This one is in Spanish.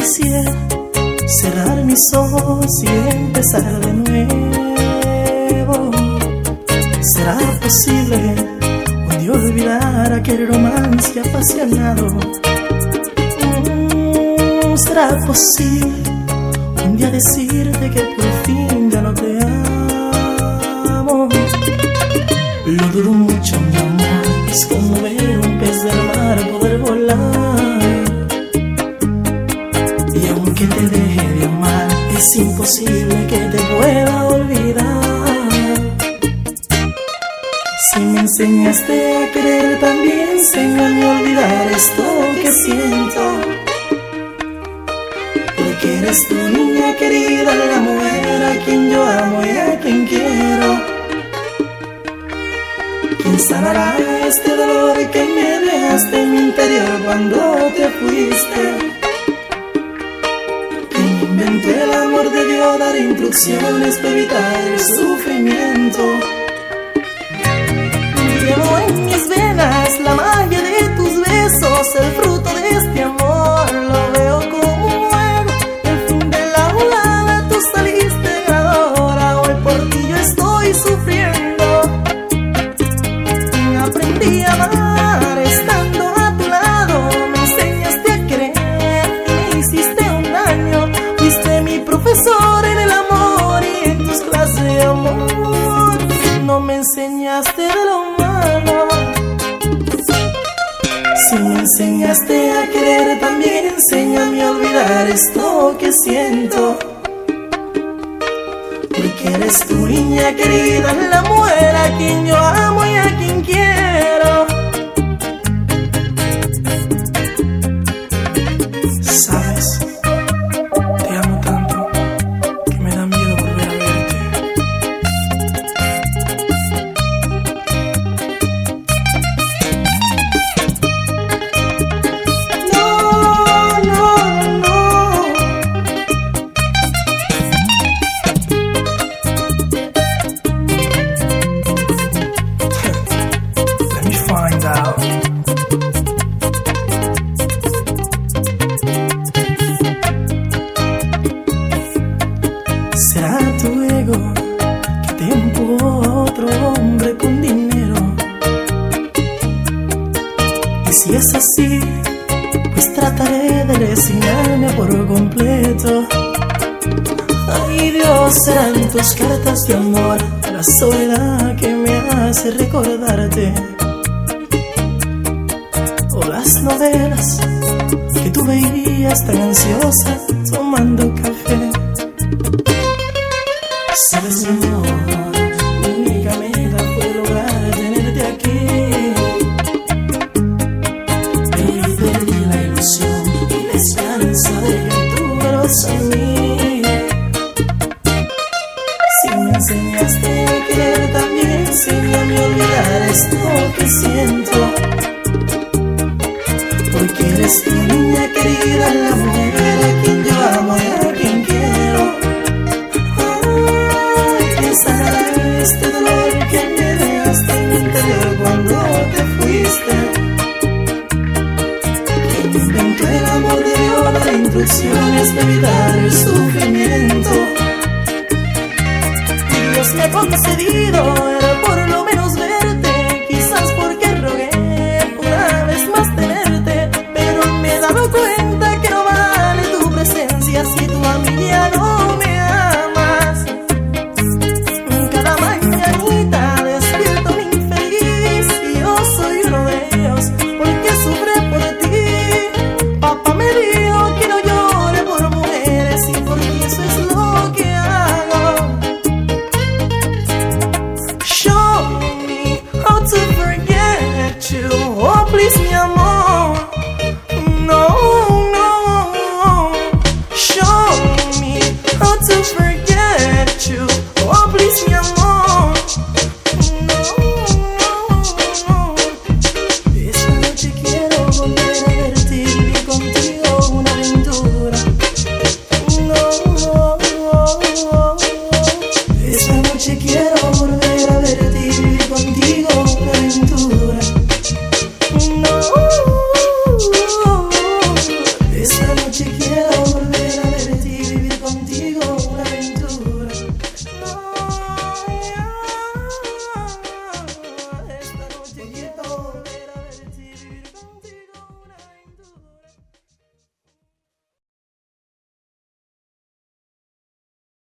quisiera cerrar mis ojos y empezar de nuevo. ¿Será posible un día olvidar aquel romance apasionado? ¿Será posible un día decirte que por fin ya no te amo? Lo dudo mucho, mi amor, es como ver un pez del mar poder volar. Y aunque te deje de amar, es imposible que te pueda olvidar. Si me enseñaste a querer, también enséñame a olvidar esto que siento. Porque eres tu niña querida, la mujer a quien yo amo y a quien quiero. ¿Quién sanará este dolor que me dejaste en mi interior cuando te fuiste? ¿Quién inventó el amor debió dar instrucciones para evitar el sufrimiento? Llevo en mis venas la magia de tus besos, el fruto de este amor. Lo veo como un juego, el fin de la volada. Tú saliste ganadora, hoy por ti yo estoy sufriendo. Aprendí a amar estando a tu lado. Me enseñaste a querer y me hiciste un daño. Fuiste mi profesor en el amor y en tus clases de amor no me enseñaste de lo malo. Si me enseñaste a querer, también enséñame a olvidar esto que siento. Porque eres tu niña querida, la mujer a quien yo amo y a quien quiero. Sabes, te amo tanto que me da miedo volver a verte. No, no, no. Let me find out. ¿Será tu ego que te empujó a otro hombre con dinero? Y si es así, pues trataré de resignarme por completo. Ay Dios, serán tus cartas de amor, la soledad que me hace recordarte. O las novelas que tú veías tan ansiosa tomando café. Sabes, mi amor, mi única meta fue lograr tenerte aquí. Pero perdí la ilusión y la esperanza de que tú fueras a mí. Si me enseñaste a querer, también enséñame a olvidar esto que siento. Porque eres tu niña querida, la mujer a quien yo amo y a quien quiero. Este dolor que me dejaste en mi interior cuando te fuiste. Quien inventó el amor debió dar instrucciones de evitar el sufrimiento. Dios me ha concedido el